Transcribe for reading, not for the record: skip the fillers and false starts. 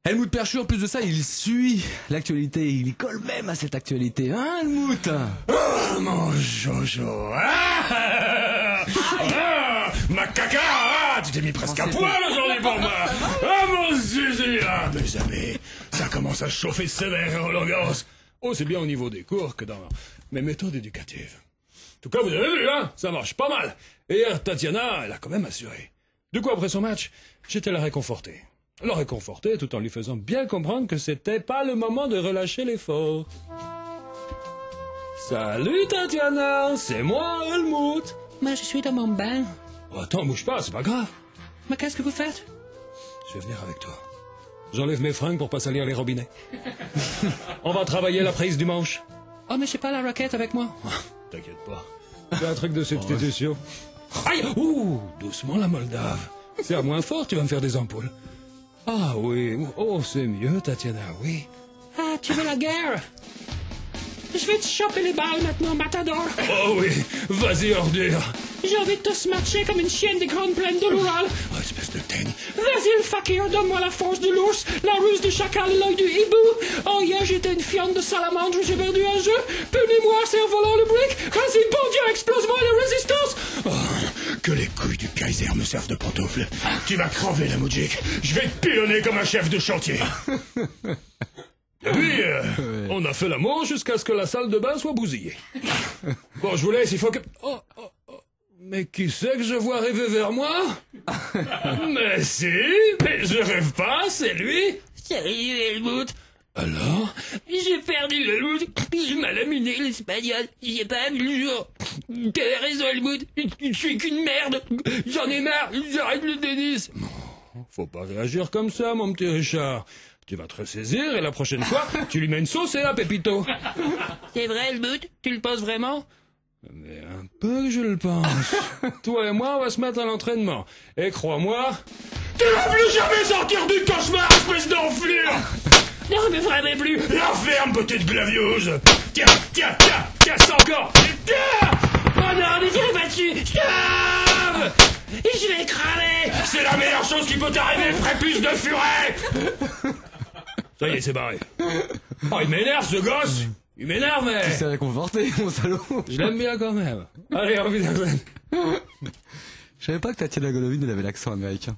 Helmut Perchu, en plus de ça, il suit l'actualité, il y colle même à cette actualité, hein Helmut? Oh, mon Jojo. Ma caca, tu t'es mis presque à poil aujourd'hui pour moi. Ah, mon zizi, mes amis, ça commence à chauffer sévère en Logos. Aussi bien au niveau des cours que dans mes méthodes éducatives. En tout cas, vous avez vu, hein, ça marche pas mal. Et hier, Tatiana, elle a quand même assuré. Du coup, après son match, j'étais la réconforter. Le réconforter tout en lui faisant bien comprendre que c'était pas le moment de relâcher l'effort. Salut Tatiana, c'est moi, Helmut. Mais je suis dans mon bain. Oh, attends, bouge pas, c'est pas grave. Mais qu'est-ce que vous faites? Je vais venir avec toi. J'enlève mes fringues pour pas salir les robinets. On va travailler la prise du manche. Oh, mais j'ai pas la raquette avec moi. T'inquiète pas. C'est un truc de substitution. Aïe! Ouh! Doucement la Moldave. C'est à moins fort, tu vas me faire des ampoules. Ah oui, oh c'est mieux Tatiana, oui. Ah, tu veux la guerre? Je vais te choper les balles maintenant, matador. Oh oui, vas-y ordure. J'ai envie de te smatcher comme une chienne des grandes plaines de l'Oural. Oh, espèce de teigne. Vas-y le fakir, donne-moi la force de l'ours, la ruse du chacal et l'œil du hibou. Oh, hier j'étais une fiente de salamandre, j'ai perdu un jeu. Punis-moi, cerf-volant le brick. Vas-y, bon Dieu, explose-moi la résistance. Oh, que les couilles du Kaiser me servent de pantoufle. Tu vas crever la Moudjik. Je vais te pilonner comme un chef de chantier. Oui, on a fait l'amour jusqu'à ce que la salle de bain soit bousillée. Bon, je vous laisse, il faut que... Oh. Mais qui c'est que je vois rêver vers moi? Mais si, mais je rêve pas, c'est lui. Salut Helmut. Alors? J'ai perdu le loot, je m'a laminé l'espagnol, j'ai pas vu le jour. T'avais raison Helmut, je suis qu'une merde, j'en ai marre, j'arrête le tennis. Faut pas réagir comme ça, mon petit Richard. Tu vas te ressaisir et la prochaine fois, tu lui mets une sauce et un pépito. C'est vrai Helmut, tu le penses vraiment? Mais un peu que je le pense. Toi et moi, on va se mettre à l'entraînement. Et crois-moi, tu vas plus jamais sortir du cauchemar, espèce d'enflure. Non, mais vraiment plus. La ferme, petite glavieuse. Tiens, ça encore. Tiens. Oh non, mais tire pas dessus. Stop. Je vais cramer. C'est la meilleure chose qui peut t'arriver, prépuce de furet. Ça y est, c'est barré. Oh, il m'énerve, ce gosse. Il m'énerve, mais... Tu sais réconforter, mon salaud. Je l'aime bien quand même. Allez, envie d'un... Je savais pas que Tatiana Golovin, elle avait l'accent américain.